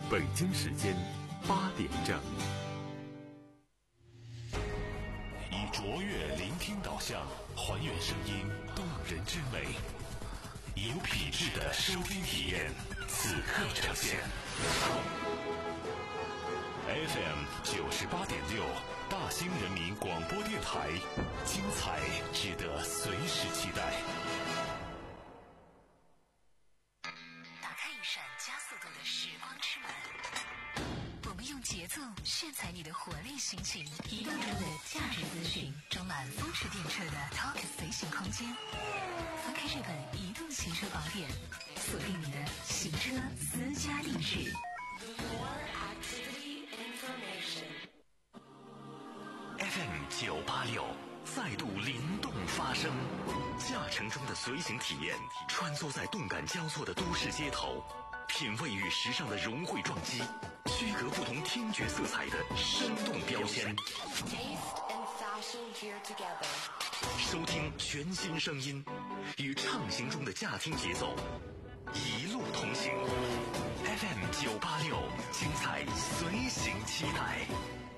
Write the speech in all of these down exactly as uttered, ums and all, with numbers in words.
北京时间八点整。 以卓越聆听导向，还原声音动人之美，有品质的收听体验，此刻呈现。F M 九十八点六，大兴人民广播电台，精彩值得随时期待。 打开一扇加速度的时光之门，我们用节奏炫彩你的活力心情，移动中的价值资讯，装满风驰电掣的 Talk 随行空间。翻开这本移动行车宝典，锁定你的行车私家定制。 F M 九八六再度灵动发声，驾乘中的随行体验，穿梭在动感交错的都市街头，品味与时尚的融汇撞击，区隔不同听觉色彩的生动标签。收听全新声音，与畅行中的驾听节奏，一路同行。F M 九八六，精彩随行期待。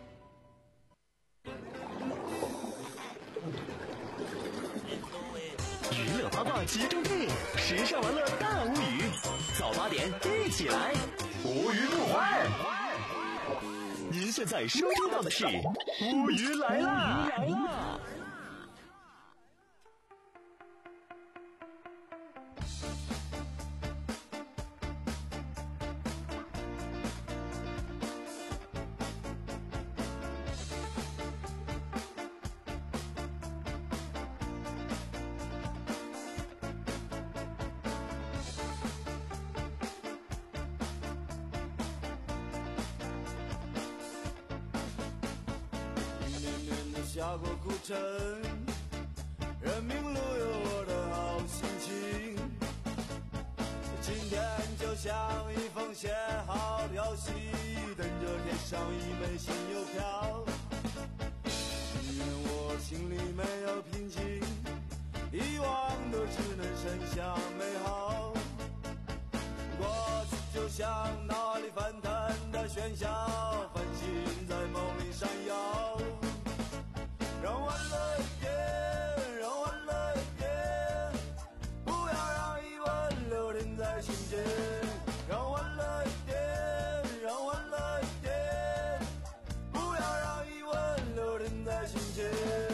娱乐八卦集中地，时尚玩乐大无语。早八点一起来，无语不欢。您现在收听到的是无语来啦！来啦！ 下过古城，人民路有我的好心情。今天就像一封写好的消息，等着贴上一枚新邮票。因为我心里没有平静，遗忘的只能剩下美好。过去就像脑海里翻腾的喧嚣，繁星在梦里闪耀。让欢乐一点，让欢乐一点，不要让疑问留停在心间。让欢乐一点，让欢乐一点，不要让疑问留停在心间。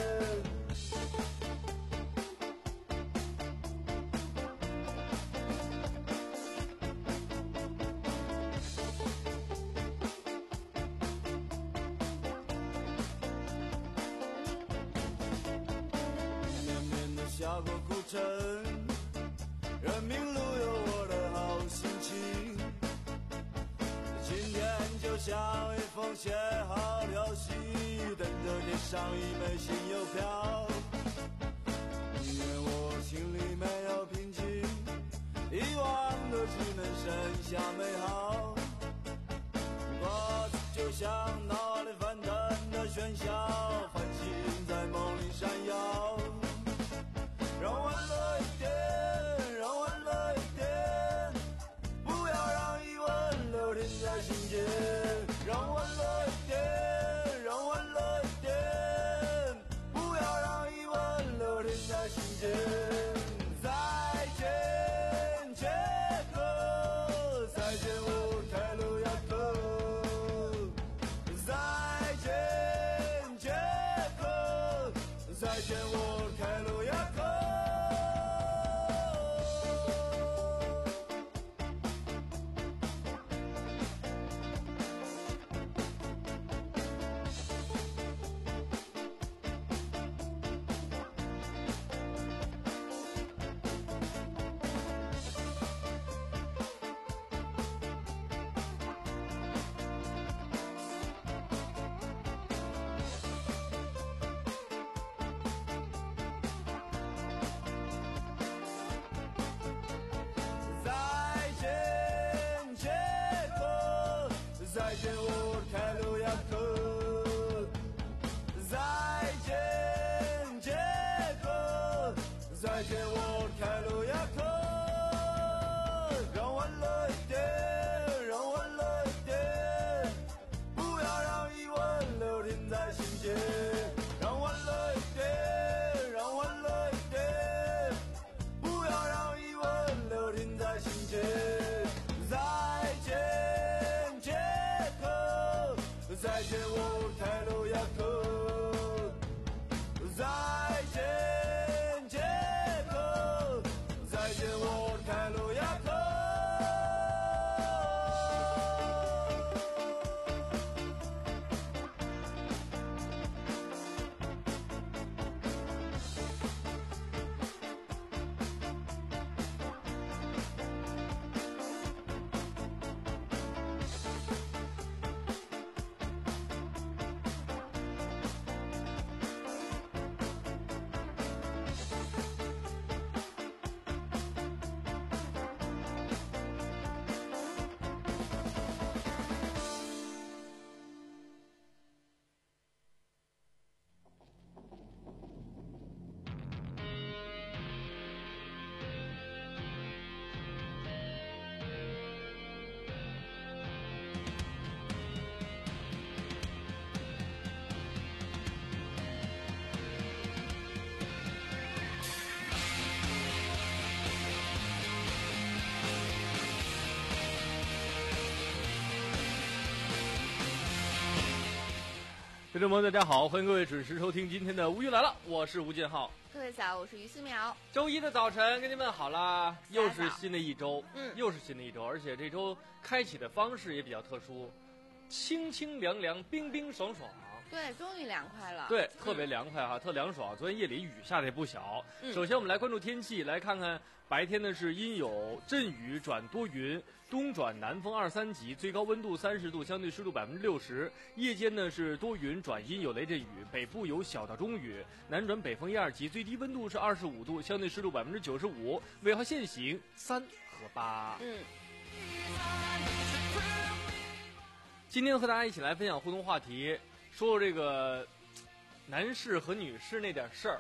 下过古城，人民路有我的好心情。今天就像一封写好的消息，等着贴上一枚新邮票。因为我心里没有平静，遗忘的只能剩下美好。过去就像脑海里翻腾的喧嚣，繁星在梦里闪耀。让欢乐一点，让欢乐一点，不要让疑问留停在心间。让欢乐一点，让欢乐一点，不要让疑问留停在心间。再见捷克，再见乌克鲁亚克。再见捷克，再见乌克鲁亚克。再见我凯鲁亚克，再见捷克，再见我凯鲁亚克。让欢乐一点，让欢乐一点， 再见我泰罗亚克，再见杰克，再见我泰罗亚克。 听众朋友大家好，欢迎各位准时收听今天的无语来了，我是吴建浩。 各位早，我是于思苗。 周一的早晨跟您问好啦，又是新的一周， 嗯， 又是新的一周，而且这周开启的方式也比较特殊，清清凉凉，冰冰爽爽。 对，终于凉快了。 对，特别凉快哈，嗯、特凉爽。昨天夜里雨下的也不小。 嗯、 首先我们来关注天气，来看看白天呢是阴有阵雨转多云，东转南风二三级，最高温度三十度，相对湿度百分之六十。夜间呢是多云转阴有雷阵雨，北部有小到中雨，南转北风一二级，最低温度是二十五度，相对湿度百分之九十五。尾号限行三和八。 嗯。 今天和大家一起来分享互动话题。说说这个男士和女士那点事儿，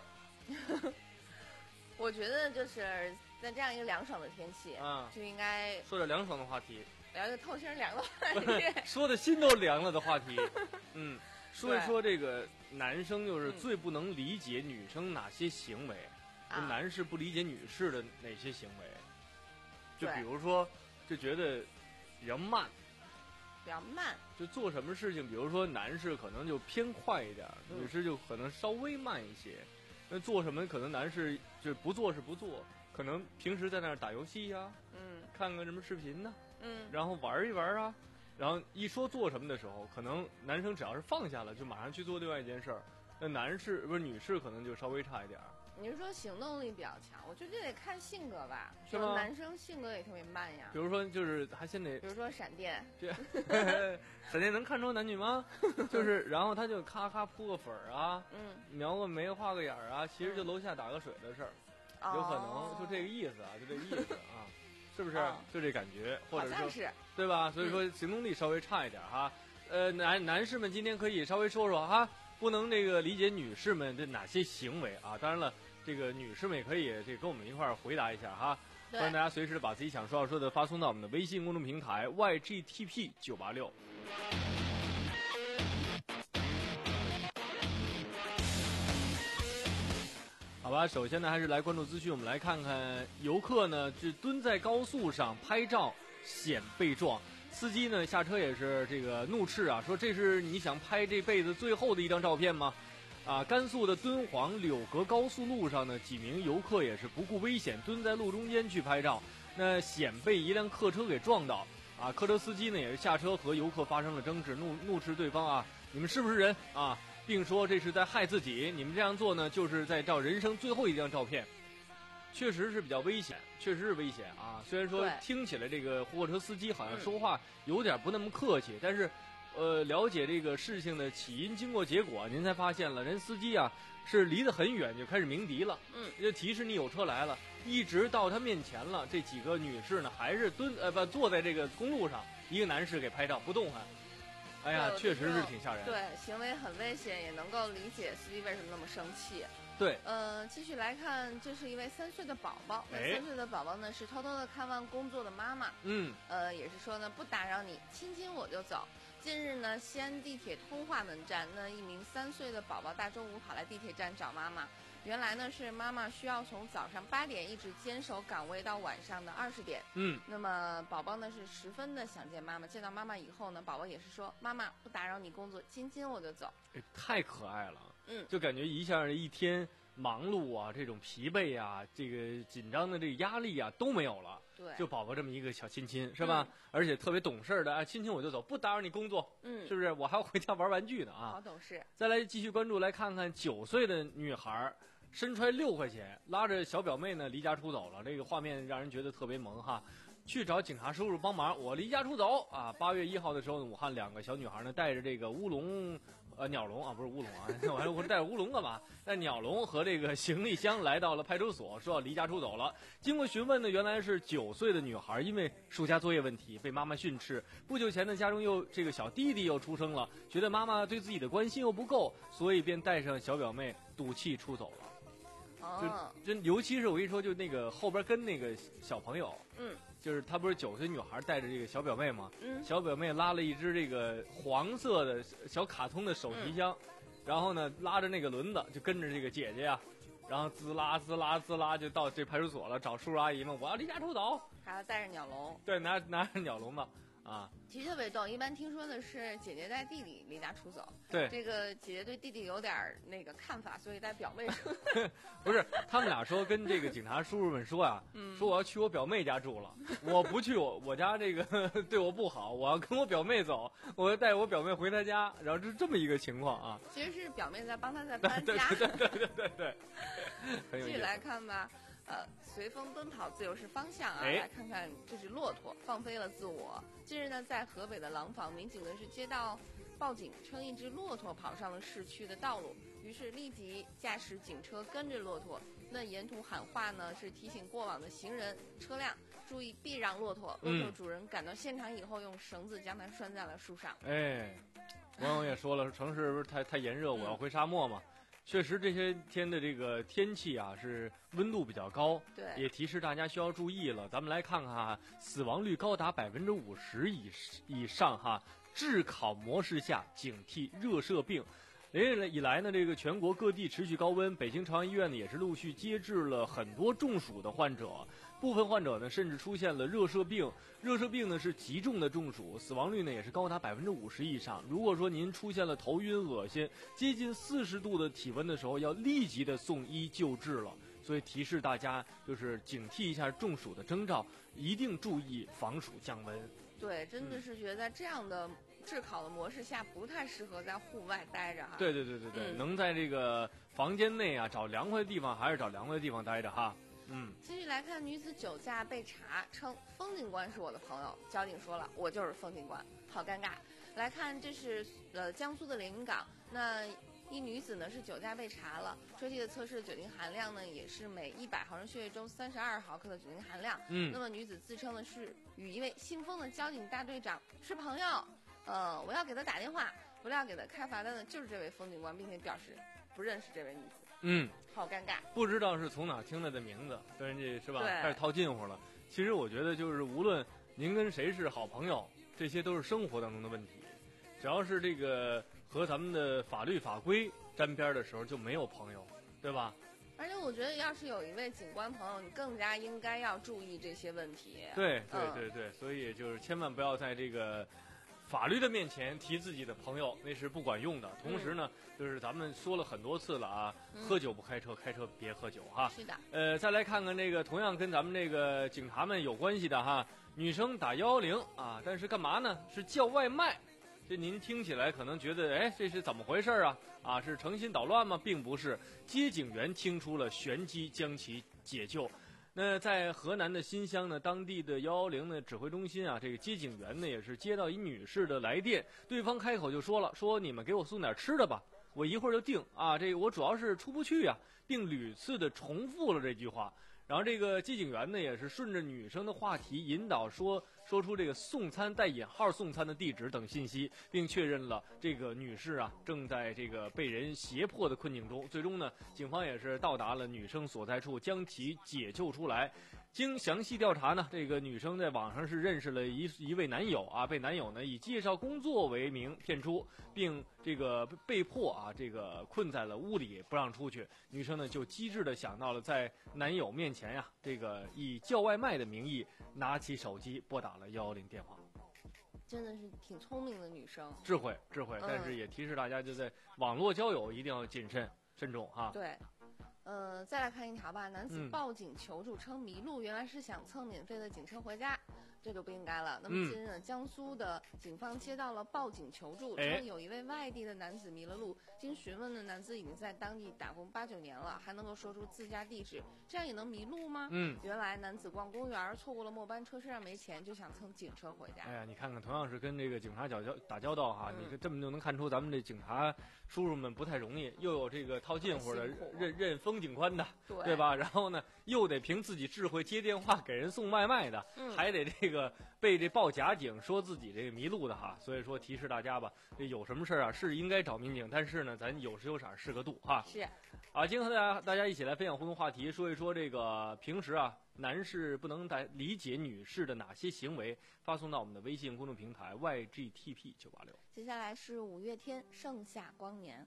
我觉得就是在这样一个凉爽的天气， 啊， 就应该说点凉爽的话题， 聊一个透心凉的话题， 说的心都凉了的话题。嗯，说一说这个男生就是最不能理解女生哪些行为，嗯、男士不理解女士的哪些行为，就比如说就觉得比较慢。 比较慢， 就做什么事情，比如说男士可能就偏快一点， 嗯、 女士就可能稍微慢一些。那做什么可能男士就不做是不做，可能平时在那儿打游戏呀、啊， 嗯， 看看什么视频呢、啊， 嗯， 然后玩一玩啊，然后一说做什么的时候，可能男生只要是放下了，就马上去做另外一件事儿。那男士不是女士可能就稍微差一点。 你是说行动力比较强？我觉得这得看性格吧。 是吗？ 男生性格也特别慢呀。 比如说，就是还先得， 比如说闪电， 闪电能看出男女吗？就是，然后他就咔咔扑个粉儿啊， 嗯， 描个眉画个眼儿啊，其实就楼下打个水的事儿，嗯、有可能就这个意思啊，就这个意思啊，是不是？ 哦、 就这感觉，或者说， 是对吧？所以说行动力稍微差一点哈。呃，男男士们今天可以稍微说说哈。不能这个理解女士们的哪些行为啊？当然了，这个女士们也可以这个跟我们一块儿回答一下哈。欢迎大家随时把自己想说要说的发送到我们的微信公众平台 Y G T P 九八六。好吧，首先呢还是来关注资讯，我们来看看游客呢是蹲在高速上拍照险被撞。司机呢下车也是这个怒斥啊，说这是你想拍这辈子最后的一张照片吗？啊，甘肃的敦煌柳河高速路上呢，几名游客也是不顾危险蹲在路中间去拍照，那险被一辆客车给撞到。啊，客车司机呢也是下车和游客发生了争执，怒怒斥对方啊，你们是不是人啊？并说这是在害自己，你们这样做呢就是在照人生最后一张照片。确实是比较危险，确实是危险啊！虽然说听起来这个货车司机好像说话有点不那么客气，嗯、但是，呃，了解这个事情的起因、经过、结果，您才发现了，人司机啊是离得很远就开始鸣笛了， 嗯， 就提示你有车来了，一直到他面前了，这几个女士呢还是蹲呃不坐在这个公路上，一个男士给拍照不动弹。哎呀，确实是挺吓人。 对，行为很危险，也能够理解司机为什么那么生气。 对， 呃，继续来看，这是一位三岁的宝宝。那三岁的宝宝呢，是偷偷的看望工作的妈妈。 嗯， 呃，也是说呢，不打扰你，亲亲我就走。近日呢，西安地铁通化门站，那一名三岁的宝宝大中午跑来地铁站找妈妈， 原来呢是妈妈需要从早上八点一直坚守岗位到晚上的二十点。 嗯， 那么宝宝呢是十分的想见妈妈，见到妈妈以后呢，宝宝也是说妈妈不打扰你工作，亲亲我就走。 哎，太可爱了。 嗯， 就感觉一下一天忙碌啊，这种疲惫啊，这个紧张的这个压力啊都没有了。 对， 就宝宝这么一个小亲亲是吧？ 嗯、 而且特别懂事的，啊，亲亲我就走，不打扰你工作。 嗯， 是不是？我还要回家玩玩具呢啊！ 好懂事。 再来继续关注，来看看九岁的女孩身揣六块钱，拉着小表妹呢离家出走了。这个画面让人觉得特别萌哈。去找警察叔叔帮忙，我离家出走啊！八月一号的时候呢，武汉两个小女孩呢带着这个乌龙，呃鸟笼啊，不是乌龙啊，我还我带着乌龙干嘛？带鸟笼和这个行李箱来到了派出所，说要离家出走了。经过询问呢，原来是九岁的女孩因为暑假作业问题被妈妈训斥，不久前呢家中又这个小弟弟又出生了，觉得妈妈对自己的关心又不够，所以便带上小表妹赌气出走了。 哦， 就尤其是我跟你说，就那个后边跟那个小朋友， 嗯， 就是她不是九岁女孩带着这个小表妹吗？ 嗯， 小表妹拉了一只这个黄色的小卡通的手提箱，嗯、然后呢拉着那个轮子就跟着这个姐姐呀、啊，然后滋啦滋啦滋啦就到这派出所了，找叔叔阿姨们，我要离家出走， 还要带着鸟笼， 对，拿拿着鸟笼子。啊， 其实特别逗。一般听说的是姐姐带弟弟离家出走， 对， 这个姐姐对弟弟有点那个看法，所以带表妹出。 不是，他们俩说跟这个警察叔叔们说啊， 嗯、 说我要去我表妹家住了，我不去我我家这个对我不好，我要跟我表妹走，我要带我表妹回她家，然后是这么一个情况啊。 其实是表妹在帮她在搬家。 对对对对对对，很有意思。 继续来看吧。呃，随风奔跑，自由是方向啊！ 哎、 来看看，这是骆驼放飞了自我。近日呢，在河北的廊坊，民警呢是接到报警，称一只骆驼跑上了市区的道路，于是立即驾驶警车跟着骆驼。那沿途喊话呢，是提醒过往的行人、车辆注意避让骆驼。骆驼主人赶到现场以后，用绳子将它拴在了树上。 哎，网友也说了，城市不是太太炎热，我要回沙漠嘛。嗯，确实这些天的这个天气啊是温度比较高， 对， 也提示大家需要注意了。咱们来看看哈，死亡率高达百分之五十以以上哈，炙烤模式下警惕热射病。连日以来呢，这个全国各地持续高温，北京朝阳医院呢也是陆续接治了很多中暑的患者，部分患者呢甚至出现了热射病。热射病呢是极重的中暑，死亡率呢也是高达百分之五十以上。如果说您出现了头晕、恶心、接近四十度的体温的时候，要立即的送医救治了。所以提示大家就是警惕一下中暑的征兆，一定注意防暑降温。 对，真的是觉得在这样的炙烤的模式下，不太适合在户外待着哈。 对对对对对， 嗯、 能在这个房间内啊找凉快的地方，还是找凉快的地方待着哈。嗯， 继续来看，女子酒驾被查，称风景官是我的朋友，交警说了，我就是风景官，好尴尬。来看，这是呃江苏的连云港，那一女子呢是酒驾被查了，吹气的测试酒精含量呢也是每一百毫升血液中三十二毫克的酒精含量。 嗯， 那么女子自称的是与一位姓封的交警大队长是朋友，呃，我要给他打电话，不料给他开罚单的就是这位风景官，并且表示不认识这位女子。 嗯， 好尴尬， 不知道是从哪听来的名字，跟人家是吧？ 对， 开始套近乎了。其实我觉得就是无论您跟谁是好朋友，这些都是生活当中的问题。只要是这个和咱们的法律法规沾边的时候，就没有朋友，对吧？ 而且我觉得，要是有一位警官朋友，你更加应该要注意这些问题。 对对对对，嗯、所以就是千万不要在这个法律的面前提自己的朋友，那是不管用的。同时呢，嗯、就是咱们说了很多次了啊，嗯、喝酒不开车，开车别喝酒哈。 是的。 呃，再来看看这个同样跟咱们这个警察们有关系的哈，女生打幺幺零啊，但是干嘛呢？是叫外卖。这您听起来可能觉得，哎，这是怎么回事啊？啊，是诚心捣乱吗？并不是，接警员听出了玄机，将其解救。那在河南的新乡呢，当地的幺幺零呢指挥中心啊，这个接警员呢也是接到一女士的来电，对方开口就说了，说你们给我送点吃的吧，我一会儿就定啊，这个我主要是出不去啊，并屡次的重复了这句话。然后这个接警员呢也是顺着女生的话题引导说说出这个送餐带引号送餐的地址等信息，并确认了这个女士啊正在这个被人胁迫的困境中。最终呢，警方也是到达了女生所在处，将其解救出来。 经详细调查呢，这个女生在网上是认识了一一位男友啊，被男友呢以介绍工作为名骗出，并这个被迫啊这个困在了屋里不让出去。女生呢就机智的想到了在男友面前呀，这个以叫外卖的名义拿起手机拨打了一一零电话。 真的是挺聪明的女生， 智慧智慧，但是也提示大家就在网络交友一定要谨慎慎重哈。 对。呃，再来看一条吧。男子报警求助称迷路，原来是想蹭免费的警车回家，这就不应该了。那么近日呢，江苏的警方接到了报警求助，称有一位外地的男子迷了路。经询问呢，男子已经在当地打工八九年了，还能够说出自家地址，这样也能迷路吗？嗯，原来男子逛公园错过了末班车，身上没钱，就想蹭警车回家。 哎呀，你看看，同样是跟这个警察打交打交道哈，嗯、你这么就能看出咱们这警察叔叔们不太容易，又有这个套近乎的认认风景宽的，对, 对吧？然后呢，又得凭自己智慧接电话给人送外卖的，嗯、还得这个被这报假警说自己这个迷路的哈。所以说提示大家吧，这有什么事啊是应该找民警，但是呢，咱有时有色是个度哈。 是啊，今天和大家大家一起来分享互动话题，说一说这个平时啊，男士不能来理解女士的哪些行为，发送到我们的微信公众平台 Y G T P 九八六。 接下来是五月天《盛夏光年》。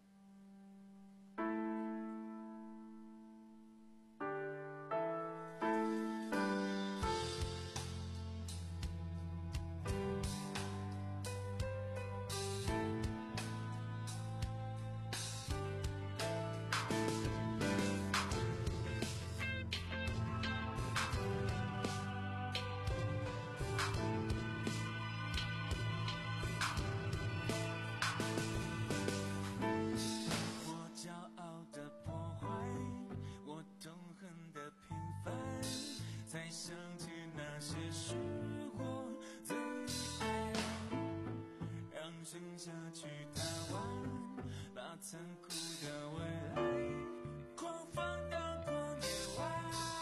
剩下去贪玩，把残酷的未来狂放到旷野外，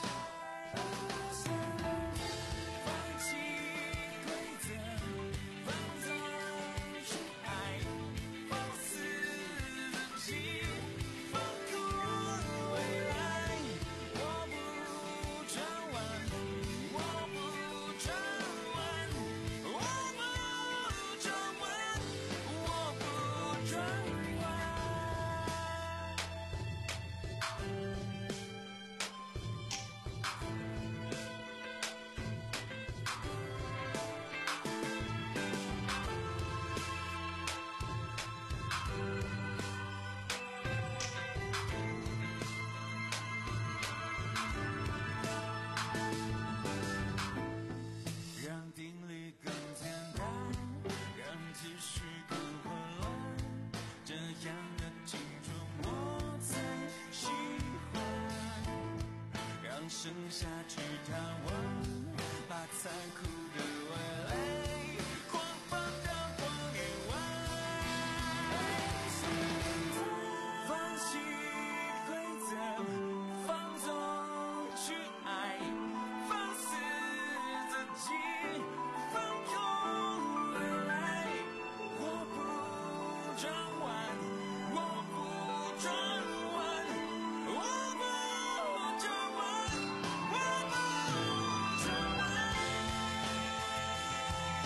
放弃规则，放纵去爱，放肆自己，放酷未来。我不转弯，我不转弯，我不转弯。我不转弯。让定律更简单，让秩序更混乱，这样的青春我才喜欢。让剩下去贪玩，把残酷的未来狂放到旷野外，放弃规则，放纵去爱，放肆自己。放空未来，我不转弯，我不转弯，我不转弯，我不转弯。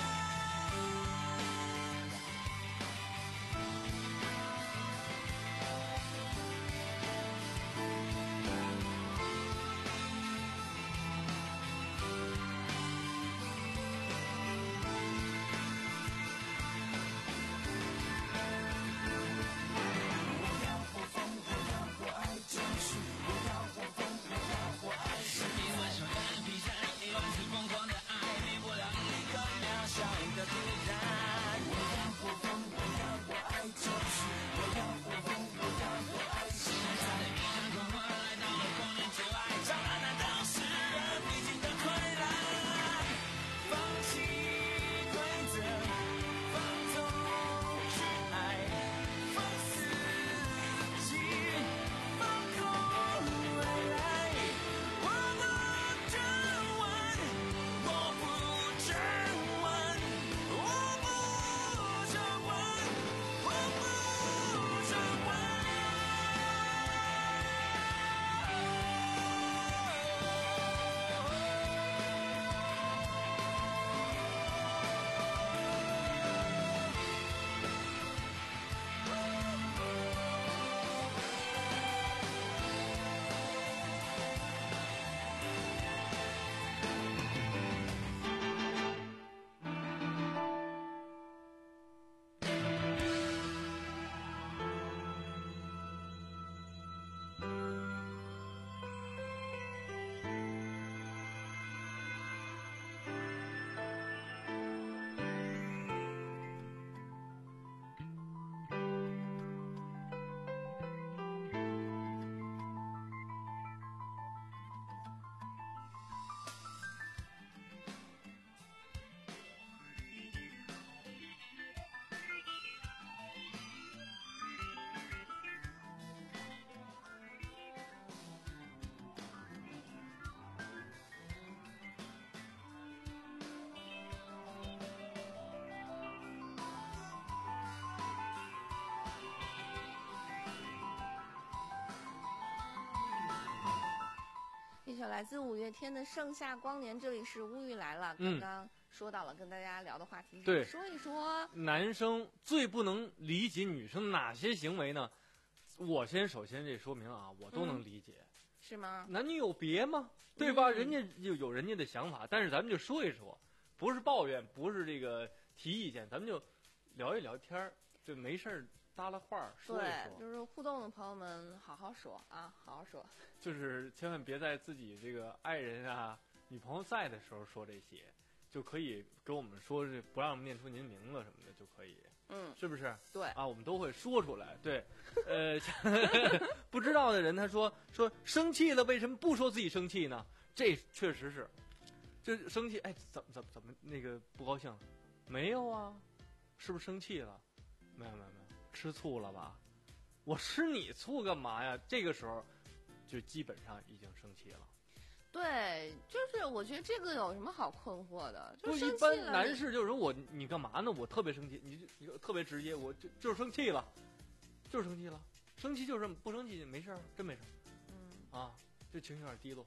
首来自五月天的《盛夏光年》，这里是乌玉来了。刚刚说到了跟大家聊的话题， 对， 说一说男生最不能理解女生哪些行为呢？我先首先这说明啊，我都能理解， 嗯、是吗？ 男女有别吗？对吧？ 嗯、 人家就有人家的想法，但是咱们就说一说，不是抱怨，不是这个提意见，咱们就聊一聊天儿，就没事儿。搭了话说一说， 对，就是互动的朋友们，好好说啊，好好说。 就是千万别在自己这个爱人啊、女朋友在的时候说这些，就可以跟我们说，这不让念出您名字什么的就可以。 嗯， 是不是？ 对啊，我们都会说出来。对，呃，不知道的人他说说生气了，为什么不说自己生气呢？这确实是，就生气，哎，怎么怎么怎么那个不高兴？没有啊，是不是生气了？没有没有没有。吃醋了吧？我吃你醋干嘛呀？这个时候就基本上已经生气了。 对，就是我觉得这个有什么好困惑的？就一般男士就是说我你干嘛呢？我特别生气，你就你就特别直接，我就就是生气了，就是生气了，生气就是不生气没事儿，真没事儿。 嗯啊，这情绪有点低落。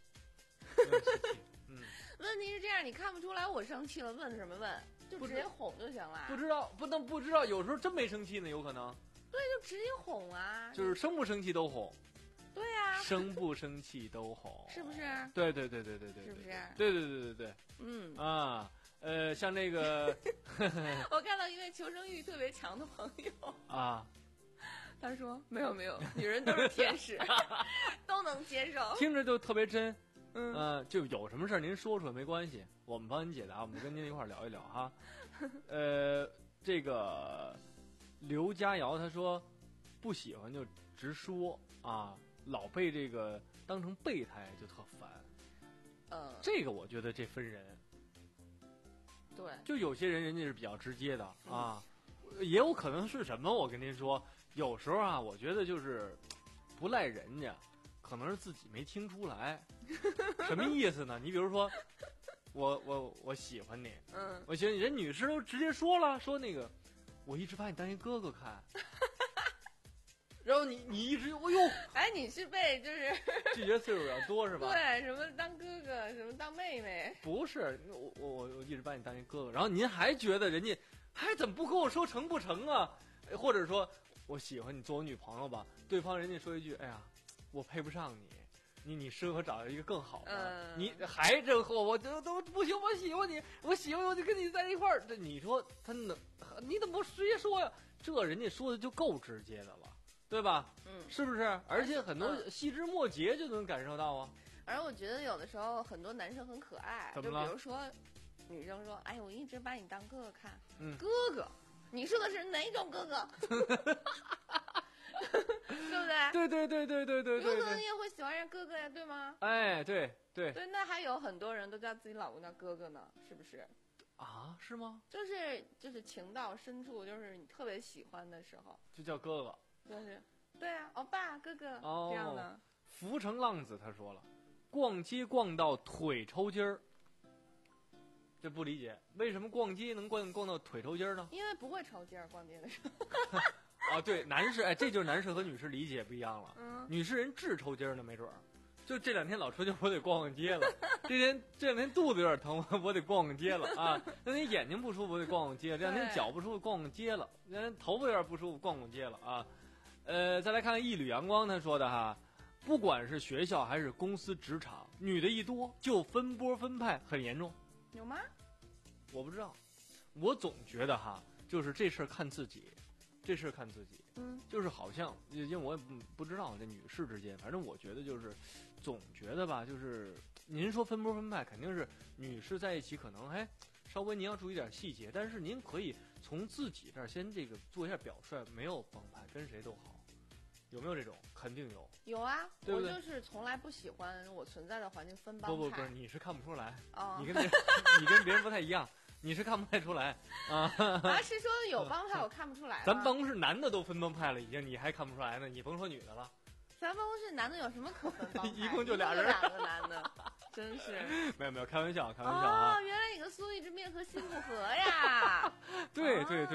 嗯， 问题是这样，你看不出来我生气了，问什么问？就直接哄就行了。 不知道，不能不知道，有时候真没生气呢，有可能。 对，就直接哄啊。 就是生不生气都哄。 对呀、啊。 生不生气都哄。 是不是？ 对对对对对对。 是不是？ 对对对对对。 嗯。 啊，呃，像那个。 我看到一位求生欲特别强的朋友。 啊。 他说：“没有没有，女人都是天使，都能接受。” 听着就特别真。 嗯、 呃，就有什么事儿您说出来没关系，我们帮您解答，我们跟您一块儿聊一聊哈。呃，这个刘佳瑶她说不喜欢就直说啊，老被这个当成备胎就特烦。 嗯， 这个我觉得这分人。 对， 就有些人人家是比较直接的啊，嗯、也有可能是什么？我跟您说，有时候啊，我觉得就是不赖人家。可能是自己没听出来，什么意思呢？你比如说，我我我喜欢你， 嗯， 我喜欢你，人女士都直接说了，说那个，我一直把你当一哥哥看，然后你你一直，哎呦， 哎，你是被就是拒绝次数比较多是吧？ 对，什么当哥哥，什么当妹妹？ 不是，我我我一直把你当一哥哥，然后您还觉得人家还怎么不跟我说成不成啊？或者说我喜欢你做我女朋友吧，对方人家说一句，哎呀。我配不上你，你你适合找一个更好的， 嗯、 你还这货，我都都不行，我喜欢你，我喜欢我就跟你在一块儿。这你说他能，你怎么不直接说呀？这人家说的就够直接的了，对吧？ 嗯， 是不是？而且很多细枝末节就能感受到啊。 而我觉得有的时候很多男生很可爱， 怎么了？ 就比如说，女生说：“哎，我一直把你当哥哥看。” 嗯， 哥哥，你说的是哪种哥哥？对不对？ 对对对对对对对， 有可能你也会喜欢上哥哥呀，对吗？ 哎，对对对，那还有很多人都叫自己老公叫哥哥呢，是不是？ 啊，是吗？ 就是就是情到深处，就是你特别喜欢的时候， 就叫哥哥。 就是对啊，欧巴哥哥、 哦、 这样的。 浮城浪子他说了，逛街逛到腿抽筋儿。这不理解，为什么逛街能逛逛到腿抽筋儿呢？ 因为不会抽筋儿，逛街的时候。 啊，对，男士，哎，这就是男士和女士理解不一样了。 嗯， 女士人治抽筋儿呢，没准儿，就这两天老抽筋，我得逛逛街了。这天这两天肚子有点疼，我得逛逛街了啊。那天眼睛不舒服，我得逛逛街；这两天脚不舒服，逛逛街了；这两天头发有点不舒服，逛逛街了啊。呃，再来看看一缕阳光他说的哈，不管是学校还是公司职场，女的一多就分波分派，很严重。 有吗？ 我不知道，我总觉得哈，就是这事儿看自己。这事看自己， 嗯， 就是好像，因为我也不不知道这女士之间，反正我觉得就是，总觉得吧，就是您说分波分派，肯定是女士在一起，可能哎，稍微您要注意点细节，但是您可以从自己这儿先这个做一下表率，没有帮派，跟谁都好，有没有这种？肯定有。 有啊， 对不对？ 我就是从来不喜欢我存在的环境分帮派。 不不不，你是看不出来， 哦、 你跟别人你跟别人不太一样。你是看不太出来啊？ 啊，是说有帮派我看不出来。 咱办公室男的都分帮派了，已经你还看不出来呢？你甭说女的了。 咱办公室男的有什么可分帮派？ 一共就俩人， 两个男的，真是。 没有没有，开玩笑，开玩笑啊！ 哦，原来你跟苏一直面和心不和呀？ 对对对，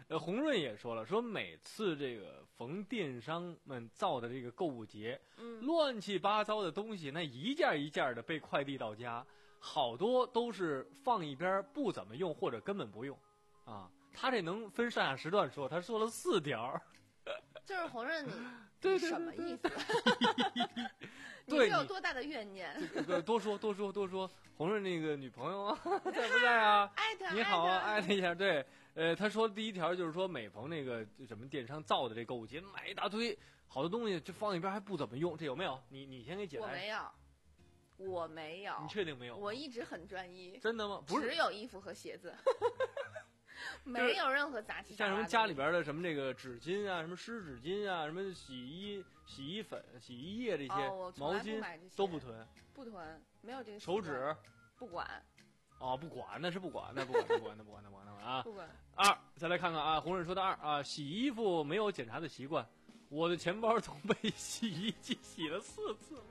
呃，洪润也说了，说每次这个逢电商们造的这个购物节， 嗯， 乱七八糟的东西，那一件一件的被快递到家，好多都是放一边不怎么用或者根本不用，啊，他这能分上下时段说，他说了四条。 就是洪润你， 对你什么意思？你对是有多大的怨念？ 多说多说多说，洪润那个女朋友啊，在不在啊？ 艾特你好啊， 艾特艾特一下。对，呃，他说第一条就是说，每逢那个什么电商造的这购物节，买一大堆好多东西，就放一边还不怎么用，这有没有？你你先给解答。 我没有，我没有。 你确定没有？ 我一直很专一。 真的吗？不是， 只有衣服和鞋子。没有任何杂七杂八的， 像什么家里边的什么这个纸巾啊，什么湿纸巾啊，什么洗衣洗衣粉、洗衣液这些、 哦、 毛巾不都不囤， 不囤，没有这个。 手纸不管， 哦，不管，那是不管，那不管，那不管，那不管，那不管，那不管啊！ 不管。 二，再来看看啊，洪润说的二啊，洗衣服没有检查的习惯，我的钱包都被洗衣机洗了四次了。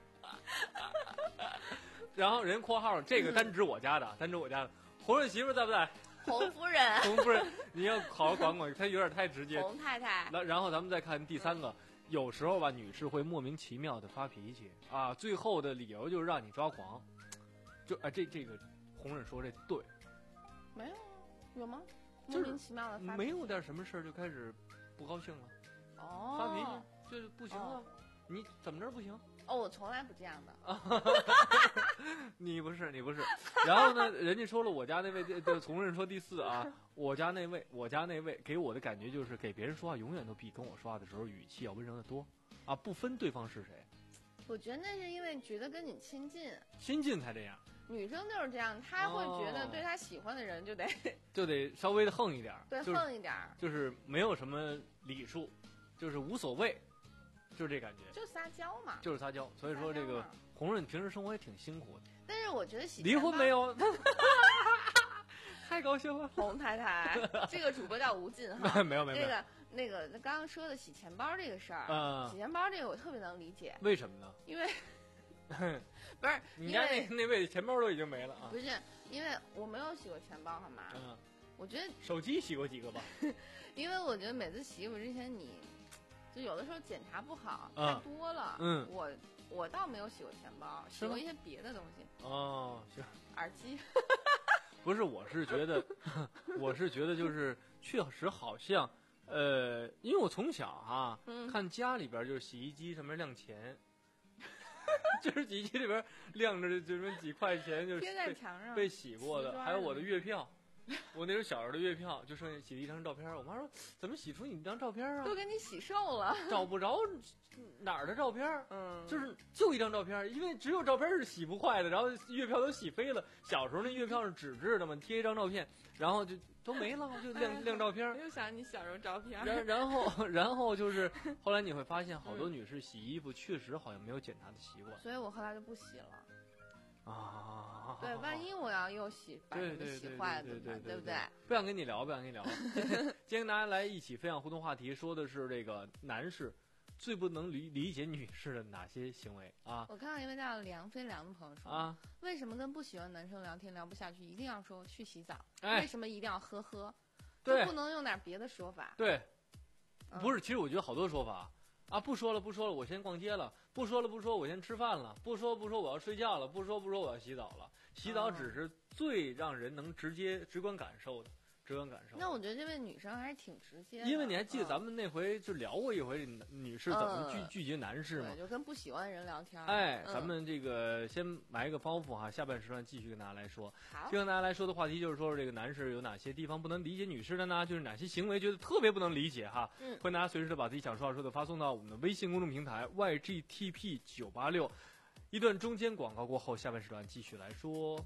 然后人括号这个单指我家的，单指我家的。洪润媳妇在不在？ 洪夫人， 洪夫人，你要好好管管，她有点太直接。 洪太太。 然然后咱们再看第三个，有时候吧，女士会莫名其妙的发脾气啊，最后的理由就是让你抓狂。就啊，这这个洪润说这对， 没有有吗？ 就是莫名其妙的发脾气， 没有点什么事儿就开始不高兴了， 哦， 发脾气就是不行了， 哦、 你怎么着不行？ 哦，我从来不这样的。 你不是，你不是。然后呢，人家说了，我家那位，就从人说第四啊，我家那位，我家那位给我的感觉就是给别人说话永远都比跟我说话的时候语气要温柔的多，啊，不分对方是谁。 我觉得那是因为觉得跟你亲近， 亲近才这样。 女生就是这样，她会觉得对她喜欢的人就得、哦、 就得稍微的横一点， 对， 就是、 横一点， 就是没有什么礼数，就是无所谓。就是这感觉， 就撒娇嘛， 就是撒娇。所以说，这个洪润平时生活也挺辛苦的。 但是我觉得洗离婚没有，太高兴了。 洪太太，这个主播叫吴进哈， 没有没有。 那个那个刚刚说的洗钱包这个事儿，嗯，洗钱包这个我特别能理解。 为什么呢？ 因为不是你家那那位钱包都已经没了啊？ 不是，因为我没有洗过钱包，好吗？ 嗯， 我觉得手机洗过几个吧？ 因为我觉得每次洗衣服之前你。就有的时候检查不好， 嗯、 太多了。 嗯， 我我倒没有洗过钱包，洗过一些别的东西。 哦，行。 耳机。 不是，我是觉得，我是觉得就是确实好像，呃，因为我从小哈、啊嗯、 看家里边就是洗衣机上面亮钱，就是洗衣机里边亮着就是几块钱就贴在墙上被洗过的，还有我的月票。我那时候小时候的月票就剩下洗了一张照片，我妈说怎么洗出你一张照片啊？ 都给你洗瘦了， 找不着哪儿的照片， 嗯， 就是就一张照片，因为只有照片是洗不坏的，然后月票都洗飞了。小时候那月票是纸质的嘛，贴一张照片，然后就都没了，就亮、哎、亮照片。 我又想你小时候照片。 然然后然后就是后来你会发现，好多女士洗衣服确实好像没有检查的习惯， 所以我后来就不洗了。 啊， 对，万一我要又洗，把什么洗坏了怎么办？对不对？ 不想跟你聊，不想跟你聊。今天跟大家来一起分享互动话题，说的是这个男士最不能理理解女士的哪些行为啊？ 我看到一位叫梁飞良的朋友说啊， 为什么跟不喜欢男生聊天聊不下去，一定要说去洗澡？ 哎、 为什么一定要呵呵？ 对， 不能用点别的说法？ 对， 嗯、 不是，其实我觉得好多说法。啊，不说了，不说了，我先逛街了；不说了，不说，我先吃饭了；不说不说，我要睡觉了；不说不说，我要洗澡了。洗澡只是最让人能直接直观感受的，直观感受。 那我觉得这位女生还是挺直接的， 因为你还记得咱们那回就聊过一回女士怎么拒、嗯、拒绝男士吗？ 对，就跟不喜欢的人聊天。 哎， 嗯、 咱们这个先埋一个包袱哈，下半时段继续跟大家来说。 好， 就跟大家来说的话题就是说这个男士有哪些地方不能理解女士的呢？就是哪些行为觉得特别不能理解哈。 嗯， 欢迎大家随时的把自己想说的说的发送到我们的微信公众平台 Y G T P 九八六。一段中间广告过后，下半时段继续来说。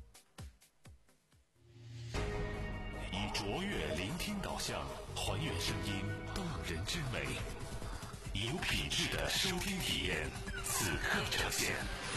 以卓越聆听导向，还原声音动人之美，以有品质的收听体验，此刻呈现。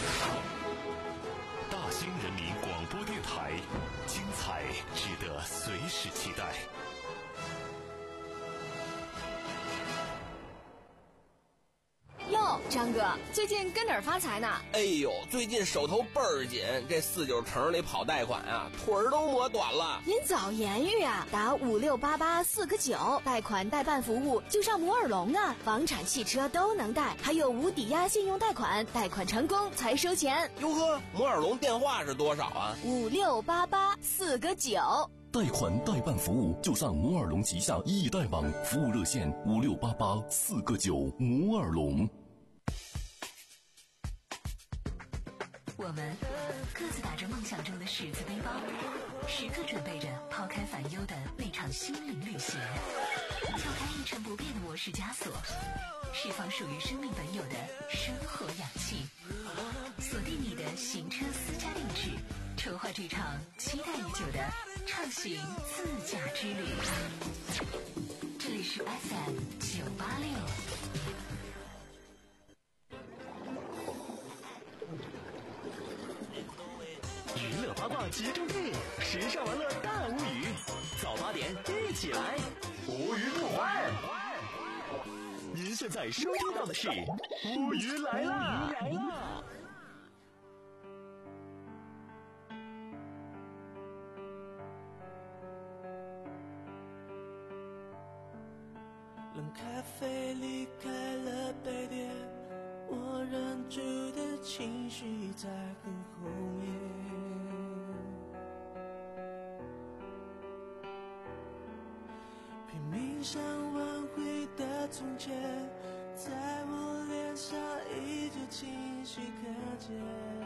大兴人民广播电台，精彩值得随时期待。 哟， 哟，张哥，最近跟哪儿发财呢？ 哎呦，最近手头倍儿紧，这四九城里跑贷款啊，腿儿都磨短了。 您早言语啊，打五六八八四个九，贷款代办服务就上摩尔龙啊，房产、汽车都能贷，还有无抵押信用贷款，贷款成功才收钱。 哟呵，摩尔龙电话是多少啊？ 五六八八四个九。 贷款代办服务就上摩尔龙旗下易贷网，服务热线五六八八四个九。摩尔龙。 我们各自打着梦想中的十字背包，时刻准备着抛开烦忧的那场心灵旅行，跳开一成不变的模式枷锁，释放属于生命本有的生活氧气，锁定你的行车私家定制，筹划这场期待已久的畅行自驾之旅。这里是 F M 九八六。 娱乐八卦集中地，时尚玩乐大无语。早八点一起来，无语不欢。您现在收听到的是无语来啦！ 冷咖啡离开了杯垫，我忍住的情绪在很后面。拼命想挽回的从前，在我脸上依旧清晰可见。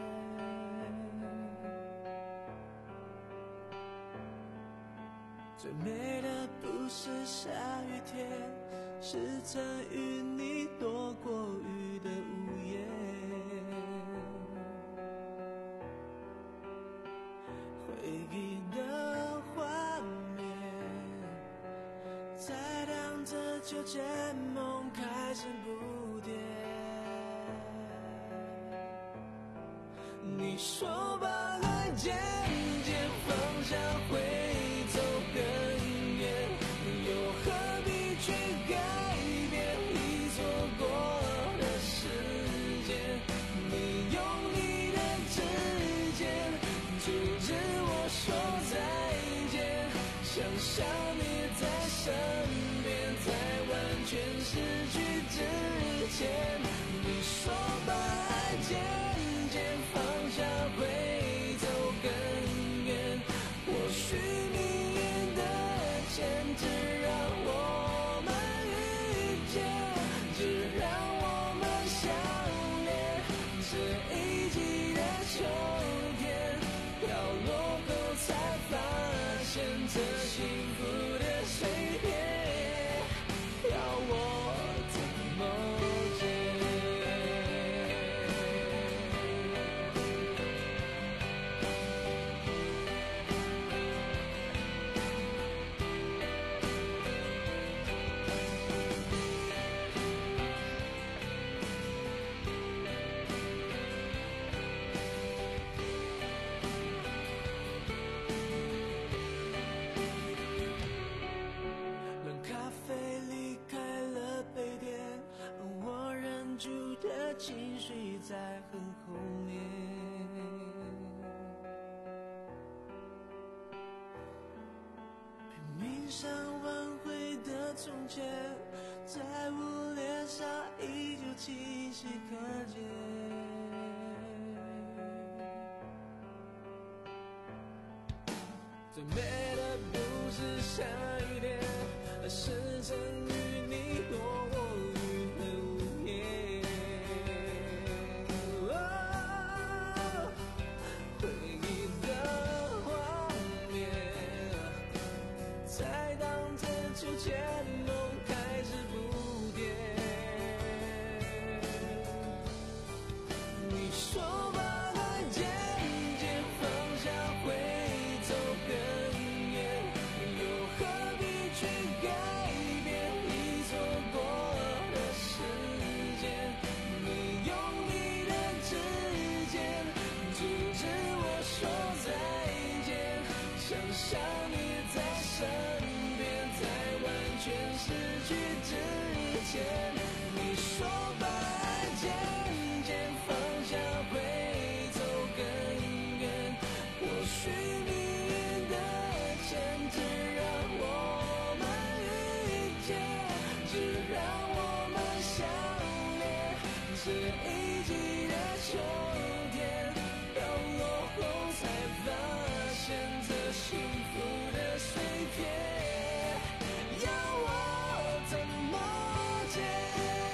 最美的不是下雨天，是曾与你躲过雨的午夜。回忆的画面在荡着秋千，梦开始不跌。你说把爱渐渐放下会走更远，又何必去改变已错过的时间？你用你的指尖阻止我说再见，想象你在身边，在完全失去之前。你说把爱渐渐放下会走更远，或许命运的牵制让我们遇见，只让我们相恋。这一季的秋天飘落后才发现，这幸福的碎片要我怎么情绪在很后面，拼命想挽回的从前，在我脸上依旧清晰可见。最美的不是下雨天，而是曾与你躲过雨的午夜。秋千梦开始不跌，你说把爱渐渐放下会走更远，又何必去改变已错过的时间？你用你的指尖阻止我说再见，想象你在身边，在完全失去之前。你说把爱渐是一季的秋天，到落后才发现这幸福的碎片，要我怎么解？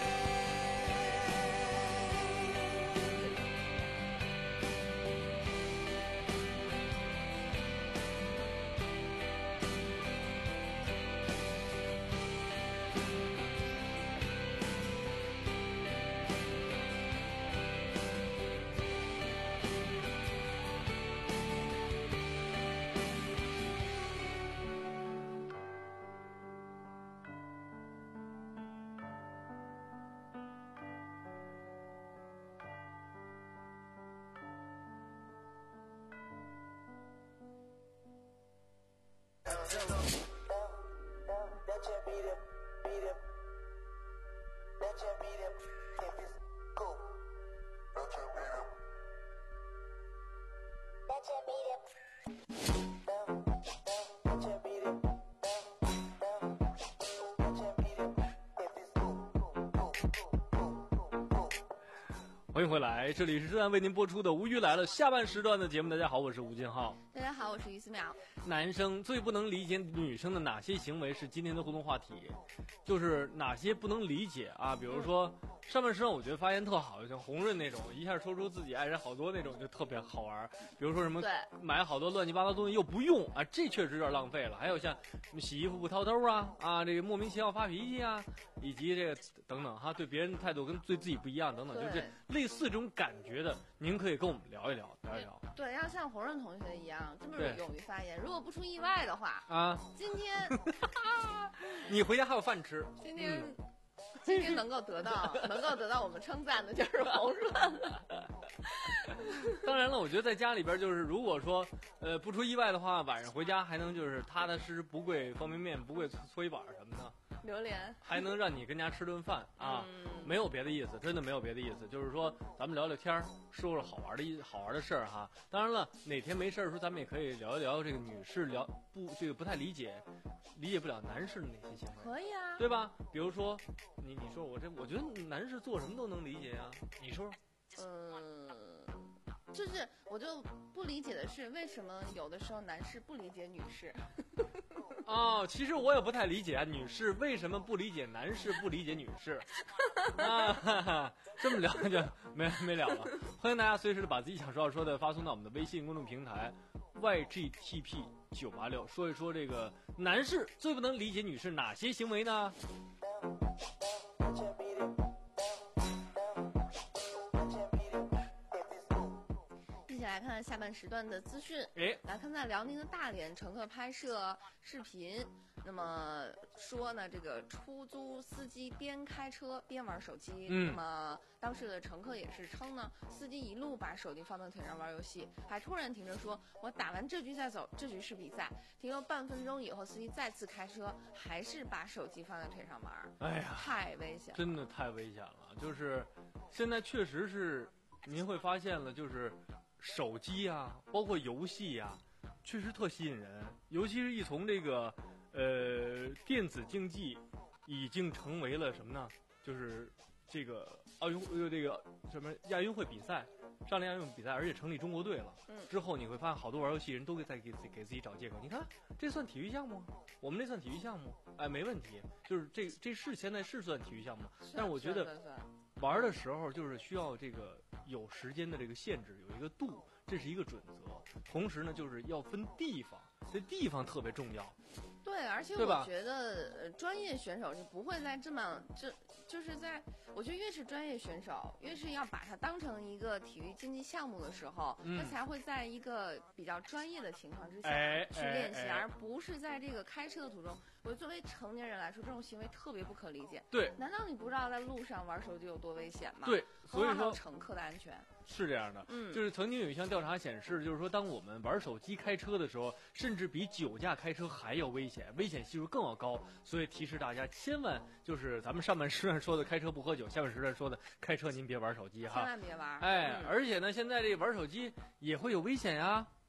欢迎回来，这里是正在为您播出的《无语来了》下半时段的节目。大家好，我是吴金浩。 大家好，我是于思淼。 男生最不能理解女生的哪些行为是今天的互动话题，就是哪些不能理解啊？比如说上半时段我觉得发言特好，像红润那种一下说出自己爱人好多那种就特别好玩。比如说什么买好多乱七八糟东西又不用啊，这确实有点浪费了。还有像洗衣服不掏兜啊啊，这个莫名其妙发脾气啊，以及这个等等哈，对别人的态度跟对自己不一样等等，就是类似这种感觉的，您可以跟我们聊一聊聊一聊。 对，要像红润同学一样这么勇于发言。如果不出意外的话啊， 今天你回家还有饭吃。 今天、嗯、今天能够得到能够得到我们称赞的就是红润。 当然了，我觉得在家里边就是如果说呃不出意外的话，晚上回家还能就是踏踏实实不跪方便面，不跪搓衣板什么的。 榴莲还能让你跟家吃顿饭啊、 嗯， 没有别的意思，真的没有别的意思，就是说咱们聊聊天，说说好玩的好玩的事儿哈。当然了，哪天没事的时候，咱们也可以聊一聊这个女士聊不这个不太理解，理解不了男士的哪些行为， 可以啊， 对吧？比如说你你说我这，我觉得男士做什么都能理解呀、啊，你说， 嗯。就是我就不理解的是，为什么有的时候男士不理解女士？ 哦，其实我也不太理解啊，女士为什么不理解男士，不理解女士？啊，哈哈，这么聊就没没了了。欢迎大家随时把自己想说要说的发送到我们的微信公众平台 Y G T P 九八六，说一说这个男士最不能理解女士哪些行为呢？ 来看下半时段的资讯。 哎， 来看在辽宁的大连，乘客拍摄视频，那么说呢，这个出租司机边开车边玩手机。 嗯， 那么当时的乘客也是称呢，司机一路把手机放到腿上玩游戏，还突然停着说：“我打完这局再走，这局是比赛。”停留半分钟以后，司机再次开车，还是把手机放在腿上玩。 哎呀， 太危险了， 真的太危险了。就是现在确实是，您会发现了，就是。手机啊，包括游戏啊，确实特吸引人。尤其是一从这个呃电子竞技已经成为了什么呢？就是这个奥运会这个什么亚运会比赛，上了亚运会比赛，而且成立中国队了。 嗯， 之后你会发现好多玩游戏人都会在给自己给自己找借口。你看，这算体育项目？我们这算体育项目？哎，没问题。就是这这是现在是算体育项目，但是我觉得玩的时候就是需要这个。有时间的这个限制，有一个度，这是一个准则。同时呢，就是要分地方，这地方特别重要。 对，而且我觉得呃，专业选手是不会在这么这，就是在我觉得越是专业选手，越是要把它当成一个体育竞技项目的时候，嗯、他才会在一个比较专业的情况之下去练习， 哎哎哎、 而不是在这个开车的途中。我作为成年人来说，这种行为特别不可理解。 对， 难道你不知道在路上玩手机有多危险吗？ 对，所以说乘客的安全是这样的。 嗯， 就是曾经有一项调查显示，就是说，当我们玩手机开车的时候，甚至比酒驾开车还要危险，危险系数更要高。所以提示大家，千万就是咱们上半时段说的开车不喝酒，下半时段说的开车您别玩手机哈， 千万别玩。 哎， 嗯、 而且呢，现在这玩手机也会有危险呀。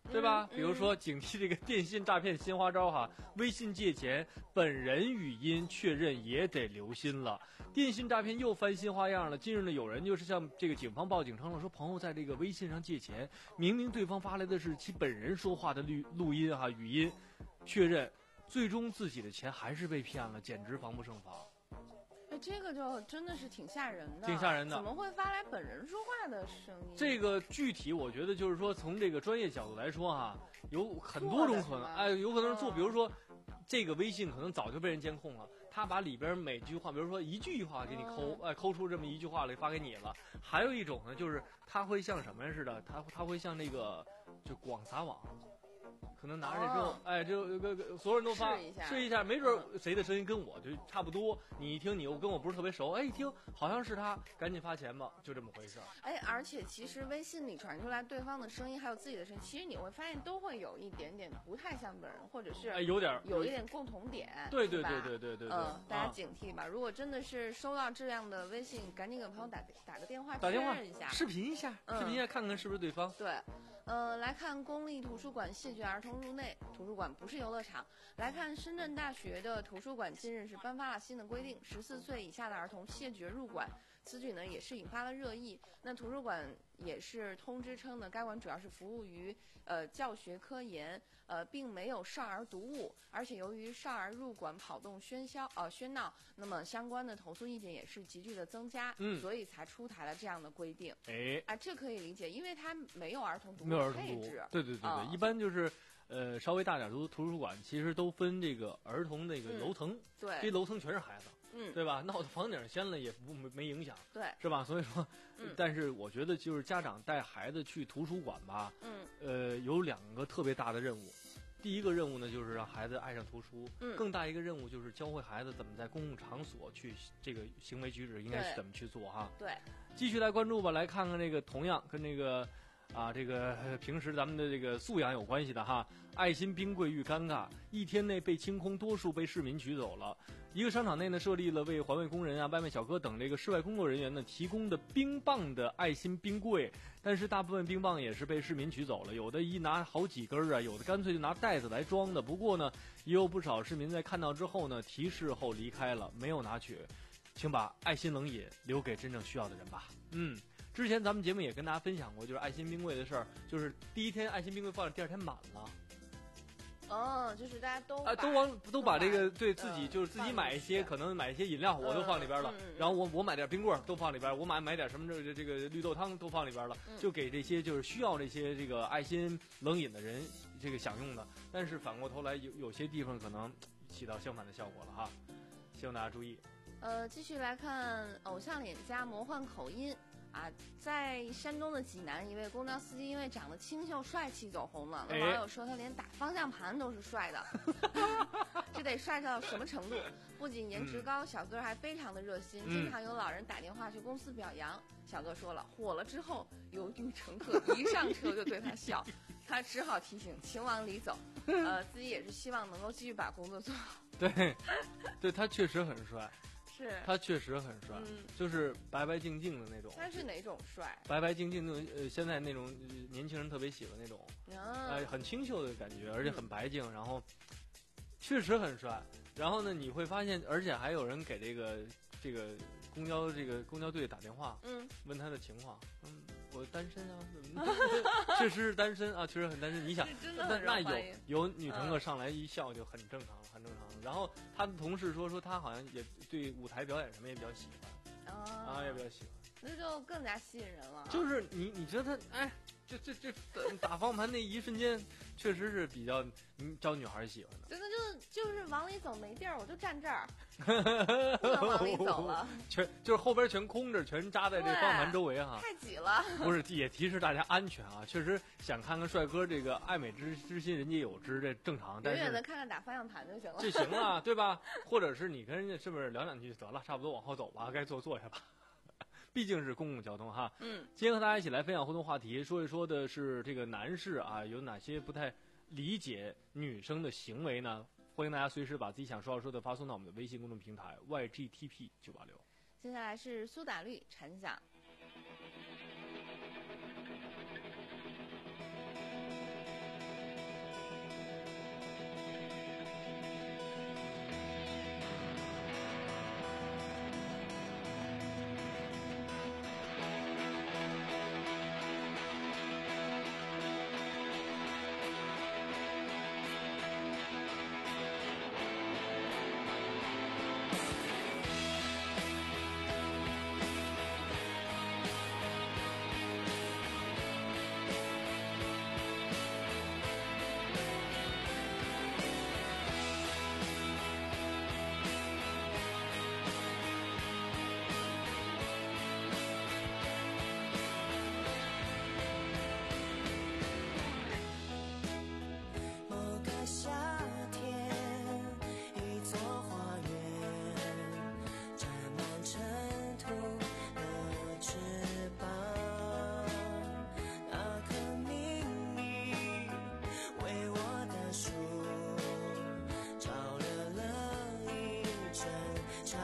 对吧？ 嗯、 比如说警惕这个电信诈骗新花招哈，微信借钱本人语音确认也得留心了。电信诈骗又翻新花样了。近日呢，有人就是向这个警方报警称了，说朋友在这个微信上借钱，明明对方发来的是其本人说话的录录音哈语音，确认，最终自己的钱还是被骗了，简直防不胜防。 哎，这个就真的是挺吓人的， 挺吓人的。 怎么会发来本人说话的声音？ 这个具体我觉得就是说，从这个专业角度来说哈，有很多种可能，哎，有可能是做，比如说。这个微信可能早就被人监控了，他把里边每句话，比如说一句话给你抠，哎，抠出这么一句话来发给你了。还有一种呢，就是他会像什么似的，他他会像那个就广撒网，可能拿着之后，哦、哎，就个所有人都发试一下， 试一下，没准谁的声音跟我就差不多。你一听，你又跟我不是特别熟，哎，一听好像是他，赶紧发钱吧，就这么回事。 哎，而且其实微信里传出来对方的声音还有自己的声音，其实你会发现都会有一点点不太像本人，或者是哎有点有一点共同点， 对对对对对对对， 嗯，大家警惕吧。啊、如果真的是收到这样的微信，赶紧给朋友打打个电话确认一下， 视频一下， 嗯、 视频一下看看是不是对方。 对。呃，来看公立图书馆谢绝儿童入内，图书馆不是游乐场。来看深圳大学的图书馆近日是颁发了新的规定，十四岁以下的儿童谢绝入馆。此举呢也是引发了热议。那图书馆也是通知称呢，该馆主要是服务于呃教学科研，呃并没有少儿读物。而且由于少儿入馆跑动喧嚣呃喧闹，那么相关的投诉意见也是急剧的增加， 嗯， 所以才出台了这样的规定。 哎， 啊，这可以理解，因为它没有儿童读物没有儿童读物， 配置。 对对对对， 啊、 一般就是。呃，稍微大点图图书馆其实都分这个儿童那个楼层， 嗯、对， 这楼层全是孩子， 嗯， 对吧？闹得房顶掀了也不没没影响， 对， 是吧？所以说， 嗯、 但是我觉得就是家长带孩子去图书馆吧， 嗯， 呃，有两个特别大的任务。第一个任务呢，就是让孩子爱上图书， 嗯， 更大一个任务就是教会孩子怎么在公共场所去这个行为举止应该是怎么去做哈。 对， 继续来关注吧，来看看这个同样跟这个。啊，这个平时咱们的这个素养有关系的哈，爱心冰柜遇尴尬，一天内被清空，多数被市民取走了。一个商场内呢，设立了为环卫工人啊、外卖小哥等这个室外工作人员呢提供的冰棒的爱心冰柜，但是大部分冰棒也是被市民取走了，有的一拿好几根啊，有的干脆就拿袋子来装的。不过呢，也有不少市民在看到之后呢，提示后离开了，没有拿取。请把爱心冷饮留给真正需要的人吧。嗯。之前咱们节目也跟大家分享过，就是爱心冰柜的事儿，就是第一天爱心冰柜放着，第二天满了。 哦，就是大家都啊，都往都把这个对自己、呃、就是自己买一些，可能买一些饮料，我都放里边了。 嗯、 然后我我买点冰棍都放里边，我买买点什么这个这个绿豆汤都放里边了， 嗯、 就给这些就是需要这些这个爱心冷饮的人这个享用的。但是反过头来有有些地方可能起到相反的效果了哈，希望大家注意。 呃，继续来看偶像脸加魔幻口音。啊，在山东的济南，一位公交司机因为长得清秀帅气走红了。那网友说他连打方向盘都是帅的，这得帅到什么程度？不仅颜值高，小哥还非常的热心， 嗯、 经常有老人打电话去公司表扬。小哥说了，火了之后，有女乘客一上车就对他笑，他只好提醒请往里走。呃，自己也是希望能够继续把工作做好。 对，对他确实很帅。 是他确实很帅、 嗯， 就是白白净净的那种。 他是哪种帅？ 白白净净的，呃，现在那种年轻人特别喜欢那种， 啊、 呃，很清秀的感觉，而且很白净，嗯、然后确实很帅。然后呢，你会发现，而且还有人给这个这个公交这个公交队打电话， 嗯， 问他的情况，嗯，我单身啊，确实是单身啊，确实很单身。你想，那那有有女乘客上来一笑就很正常了，很正常了。然后他的同事说说他好像也对舞台表演什么也比较喜欢，啊，也比较喜欢， 那就更加吸引人了。 就是你你觉得他哎，这这这打方向盘那一瞬间，确实是比较招女孩喜欢的。 真的就就是往里走没地儿，我就站这儿，不能往里走了。 全就是后边全空着，全扎在这方向盘周围哈， 太挤了。 不是，也提示大家安全啊。确实想看看帅哥，这个爱美之之心人皆有之，这正常。但是远远的看看打方向盘就行了， 就行了，对吧？或者是你跟人家是不是聊两句得了，差不多往后走吧，该坐坐下吧。毕竟是公共交通哈。 嗯， 今天和大家一起来分享互动话题，说一说的是这个男士啊，有哪些不太理解女生的行为呢？欢迎大家随时把自己想说要说的发送到我们的微信公众平台 Y G T P 九八六。 接下来是苏打绿蝉响。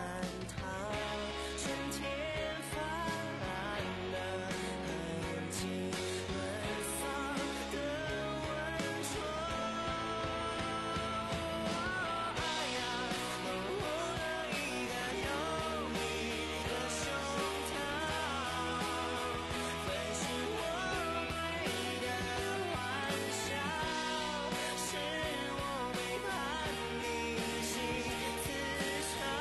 烫，春天泛滥的痕迹，沦丧的温床。爱呀，模糊了一个又一个胸膛，粉饰我贵的幻想，是我背叛你心自伤，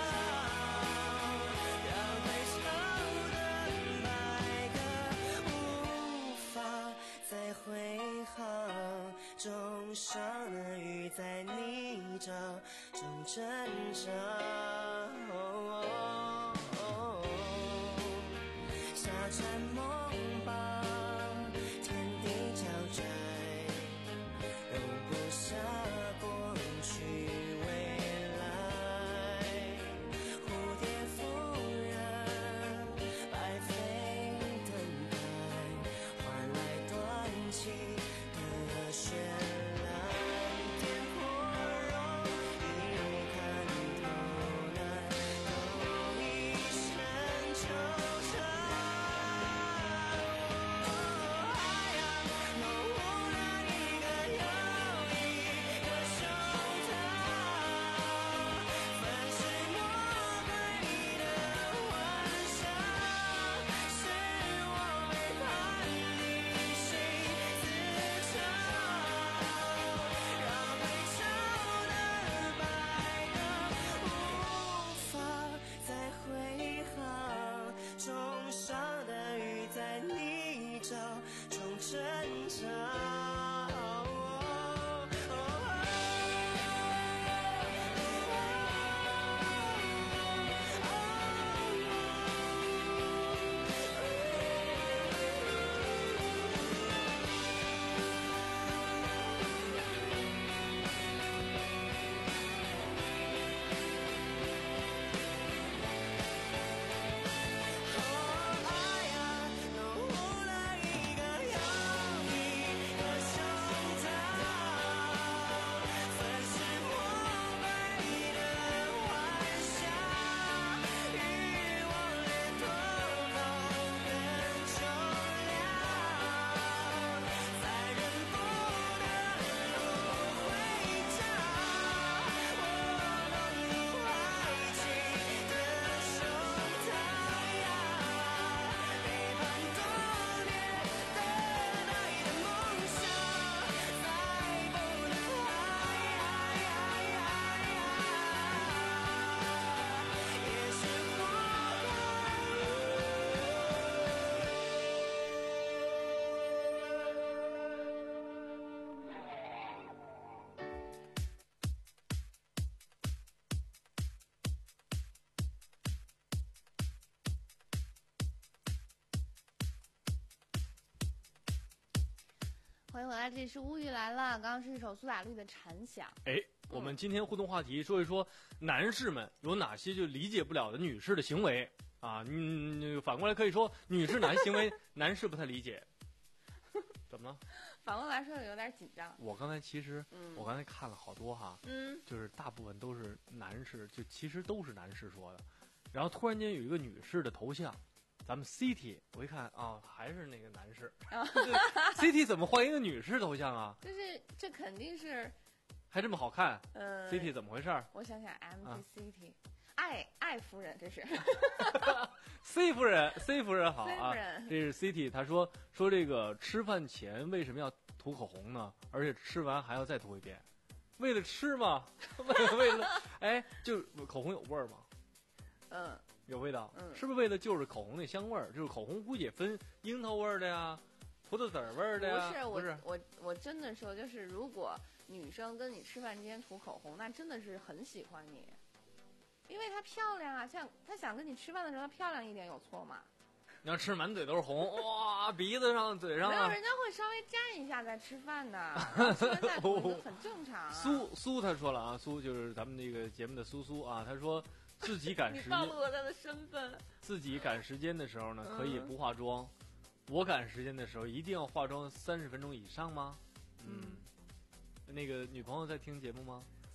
让回首的白鸽无法再回航，重伤的鱼在泥沼中挣扎。沙尘梦吧，天地交织，容不下过去未来。蝴蝶夫人，白飞灯台，换来断气的绚烂。颠破容易看透难，都一生纠缠。爱呀，模糊了一个又一个胸膛，粉饰魔鬼的幻想，是我背叛你心自伤，让回首的白鸽无法再回航，重伤的鱼在泥沼中挣扎。爱呀，模糊了一个又一个胸膛，粉饰魔鬼的幻想，欲望连脱口更重量，再忍不得入会场，我梦入爱情的胸膛呀，背叛多年等待的梦想，再不能爱，也是活欢迎回来，这里是乌鱼来了。刚刚是一首苏打绿的《蝉响》。 哎，我们今天互动话题说一说男士们有哪些就理解不了的女士的行为啊？嗯，反过来可以说女士哪些行为男士不太理解。怎么了？ 反过来说有点紧张。 我刚才其实， 嗯我刚才看了好多哈， 嗯， 就是大部分都是男士，就其实都是男士说的。然后突然间有一个女士的头像，咱们 C T， 我一看啊，还是那个男士。C T 怎么换一个女士头像啊？ 就是这肯定是， 还这么好看？ 呃 C T 怎么回事？ 我想想 ，M G C T，、啊、爱爱夫人，这是。 C 夫人 ，C 夫人好啊， C 夫人这是 C T， 他说说这个吃饭前为什么要涂口红呢？而且吃完还要再涂一遍，为了吃嘛？为了为了，哎，就口红有味儿吗？ 嗯， 有味道， 嗯， 是不是为了就是口红那香味儿？就是口红估计也分樱桃味儿的呀，葡萄籽儿味儿的呀。 不是， 不是我我我真的说，就是如果女生跟你吃饭之间涂口红，那真的是很喜欢你，因为她漂亮啊，像她想跟你吃饭的时候，她漂亮一点有错吗？ 你要吃满嘴都是红，哇，鼻子上、嘴上、啊， 没有，人家会稍微蘸一下再吃饭的，吃完再涂很正常、啊。 苏苏他说了啊，苏就是咱们这个节目的苏苏啊，他说自己赶时间， 你暴露了他的身份。 自己赶时间的时候呢，可以不化妆。嗯、我赶时间的时候一定要化妆三十分钟以上吗？嗯，那个女朋友在听节目吗？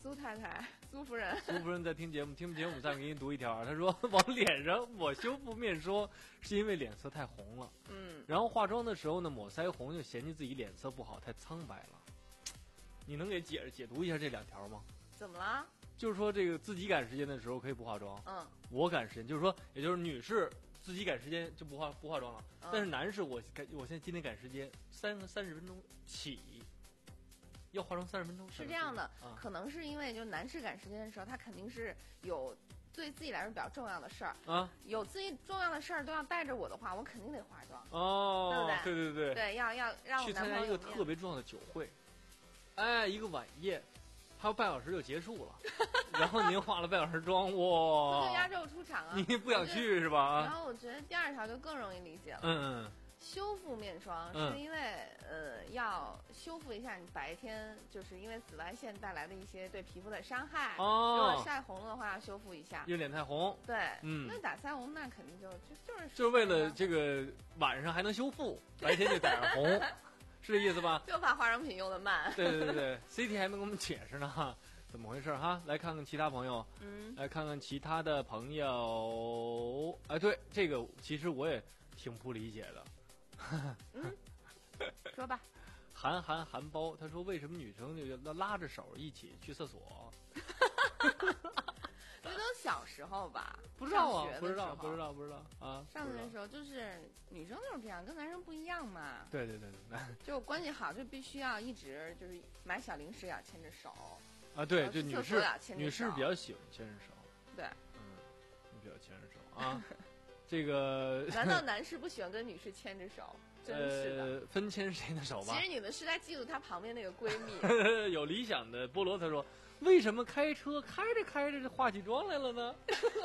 苏太太，苏夫人， 苏夫人在听节目，听节目再给你读一条，她说往脸上抹修复面霜是因为脸色太红了， 嗯， 然后化妆的时候呢抹腮红就嫌弃自己脸色不好太苍白了。你能给解解读一下这两条吗？ 怎么了？ 就是说这个自己赶时间的时候可以不化妆， 嗯， 我赶时间就是说，也就是女士自己赶时间就不化不化妆了， 嗯、 但是男士我赶我现在今天赶时间三个三十分钟起。要化妆三十分钟是这样的、 啊， 可能是因为就男士赶时间的时候，他肯定是有对自己来说比较重要的事儿啊， 有自己重要的事儿都要带着我的话，我肯定得化妆哦， 对不对？ 对对对对，要要让我去参加一个特别重要的酒会，哎，一个晚宴，还有半小时就结束了，然后您化了半小时妆，哇， 不就压轴出场啊？ 你不想去是吧？ 然后我觉得第二条就更容易理解了， 嗯嗯。 修复面霜是因为、嗯、呃要修复一下你白天就是因为紫外线带来的一些对皮肤的伤害。 哦， 如果晒红了的话，要修复一下。 因为脸太红。 对， 嗯， 那打腮红那肯定就就就是就是为了这个晚上还能修复，白天就打上红，是这意思吧？ 就怕化妆品用的慢。 对对对对 ，C T 还没给我们解释呢，怎么回事哈？来看看其他朋友， 嗯， 来看看其他的朋友。哎，对，这个其实我也挺不理解的。 嗯，说吧。 韩寒韩包，他说为什么女生就要拉着手一起去厕所？ 这都小时候吧？ 不知道啊，不知道，不知道，不知道啊。 上学的时候就是女生就是这样，跟男生不一样嘛。 对对对对， 就关系好就必须要一直就是买小零食也要牵着手。 啊，对，就女士女士比较喜欢牵着手。 对， 嗯，你比较牵着手啊。这个难道男士不喜欢跟女士牵着手？真是的， 呃、分牵谁的手吧？ 其实你们是在嫉妒她旁边那个闺蜜。 有理想的菠萝他说，为什么开车开着开着就化起妆来了呢？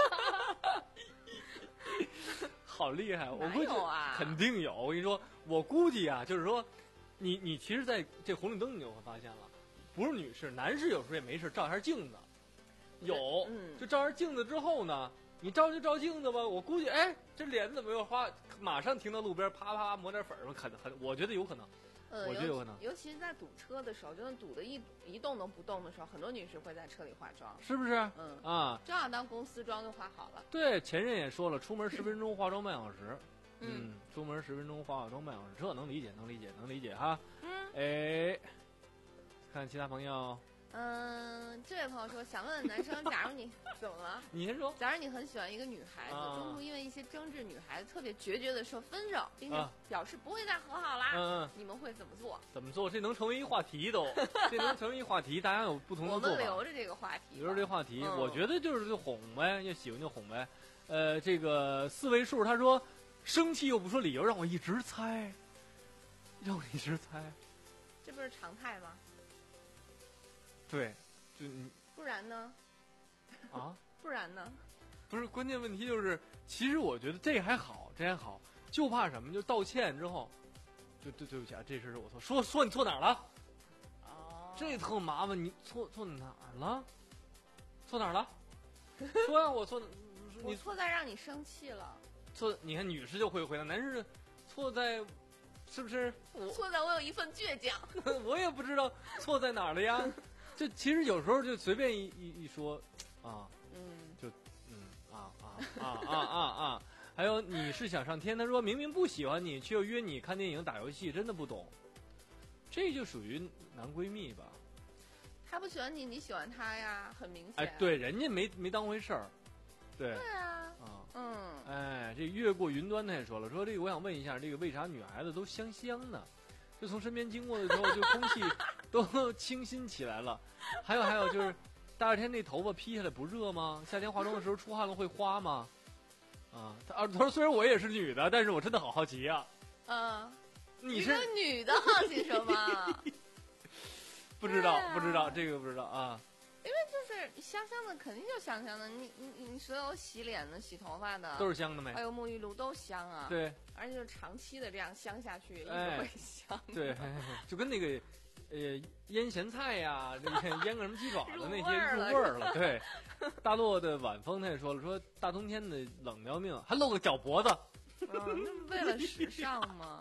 好厉害！我估计肯定有。我跟你说，我估计啊，就是说，你你其实在这红绿灯你就会发现了，不是女士，男士有时候也没事照一下镜子，有， 嗯、 就照下镜子之后呢。你照就照镜子吧，我估计，哎，这脸怎么又花？马上停到路边，啪啪抹点粉儿，很很，我觉得有可能， 呃， 我觉得有可能。 尤其是在堵车的时候，就是堵得一一动都不动的时候，很多女士会在车里化妆， 是不是？ 嗯啊， 正好当公司妆就化好了。 对，前任也说了，出门十分钟，化妆半小时。 嗯， 嗯出门十分钟，化妆半小时，这能理解，能理解，能理解哈。 嗯， 哎，看其他朋友。 嗯，这位朋友说，想问问男生，假如你怎么了？ 你先说。 假如你很喜欢一个女孩子， 啊、 中途因为一些争执，女孩子特别决绝的说分手，并且表示不会再和好啦， 嗯、 你们会怎么做？ 怎么做？这能成为一话题都，这能成为一话题，大家有不同的做法。 我们留着这个话题， 留着这话题， 嗯、 我觉得就是就哄呗，要喜欢就哄呗。呃，这个四位数他说，生气又不说理由，让我一直猜，让我一直猜， 这不是常态吗？ 对。就你不然呢？ 啊？ 不然呢？ 不是，关键问题就是，其实我觉得这还好，这还好，就怕什么？就道歉之后，就对对不起啊，这事是我错，说说你错哪儿了？ 哦， 这特麻烦，你错错哪儿了？错哪儿了？说呀、啊，我错， 我错在让你生气了。 错，你看女士就会回答，男士错在，是不是？我错在我有一份倔强。 我也不知道错在哪儿了呀。就其实有时候就随便一一一说，啊， 嗯， 就嗯啊啊啊啊啊啊！还有你是想上天？他说明明不喜欢你，却又约你看电影、打游戏，真的不懂。这就属于男闺蜜吧？ 他不喜欢你，你喜欢他呀，很明显。 哎，对，人家没没当回事儿。对。 对啊。 啊。 嗯。 哎，这越过云端他也说了，说这个我想问一下，这个为啥女孩子都香香呢？就从身边经过的时候，就空气都清新起来了。还有还有就是，大热天那头发披下来不热吗？夏天化妆的时候出汗了会花吗？啊，他啊，他说虽然我也是女的，但是我真的好好奇呀、 啊。嗯， 你是女的好奇什么？ 不知道、啊，不知道这个不知道啊。 因为就是香香的，肯定就香香的。你你你所有洗脸的、洗头发的都是香的没？ 还有沐浴露都香啊。 对， 而且就是长期的这样香下去，一直会香。 对，就跟那个呃腌咸菜呀、这个腌个什么鸡爪子那些入味儿了。对，大洛的晚风他也说了，说大冬天的冷要命，还露个脚脖子。 嗯，为了时尚吗？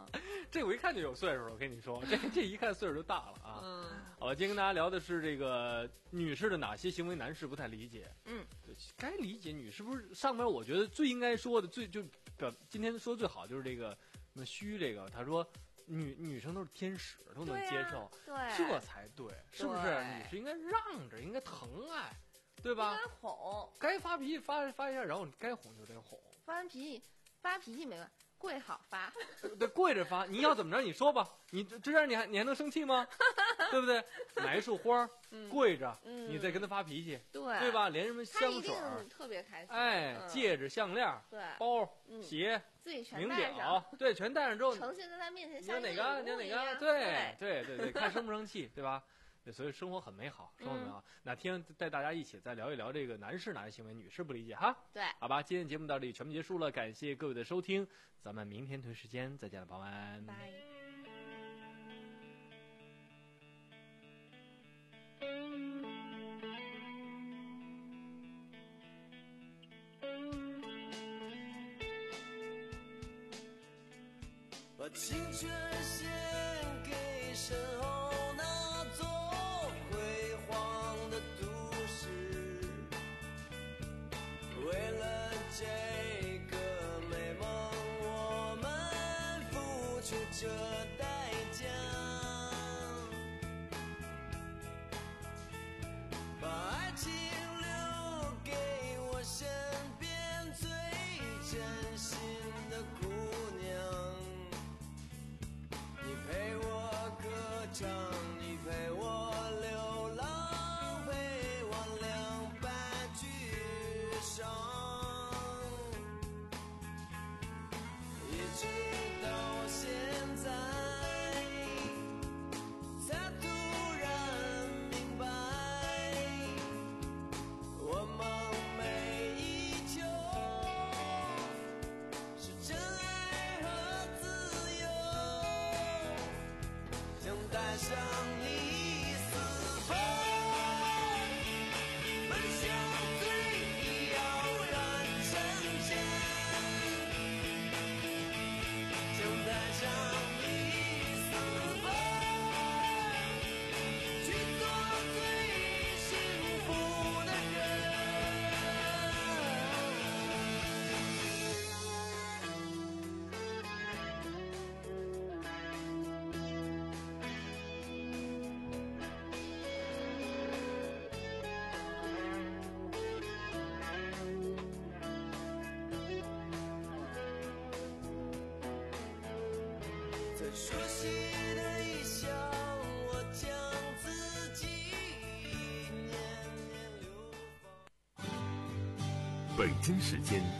这我一看就有岁数了，我跟你说，这这一看岁数就大了啊。 嗯， 好了，今天跟大家聊的是这个女士的哪些行为男士不太理解。 嗯， 该理解女士不是上面我觉得最应该说的最就表今天说最好就是这个那虚这个，他说女女生都是天使，都能接受， 对啊、 对这才对，是不是？女士应该让着，应该疼爱，对吧？ 应该哄， 该发脾气发发一下，然后你该哄就得哄。 发完脾气，发脾气没关系。跪好发， 对，跪着发。你要怎么着？你说吧。你这样你还你还能生气吗？对不对？买一束花，嗯、跪着、嗯，你再跟他发脾气， 对对吧？连什么香水， 特别开心。 哎， 嗯、 戒指、项链、 对， 包、嗯、鞋， 自己全名带表，对，全带上之后， 呈现在他面前， 你要哪个？你要哪个？对对对对，看生不生气，对吧？对，所以生活很美好，生活很美好。嗯、哪天带大家一起再聊一聊这个男士哪些行为女士不理解哈？ 对， 好吧，今天节目到这里全部结束了，感谢各位的收听，咱们明天同一时间再见了，朋友们， 拜。 把青春献给身后那座辉煌的都市，为了这个美梦，我们付出着代价，把爱情留给我身边最真心的姑娘。你陪我歌唱，你陪我流浪，陪我两败俱伤，一直到现在才突然明白，我梦寐以求是真爱和自由，想带上你私奔，奔向最遥远城镇，想带上你私奔，去做最幸福的人。在熟悉的异乡，我将自己年年流放。 北京时间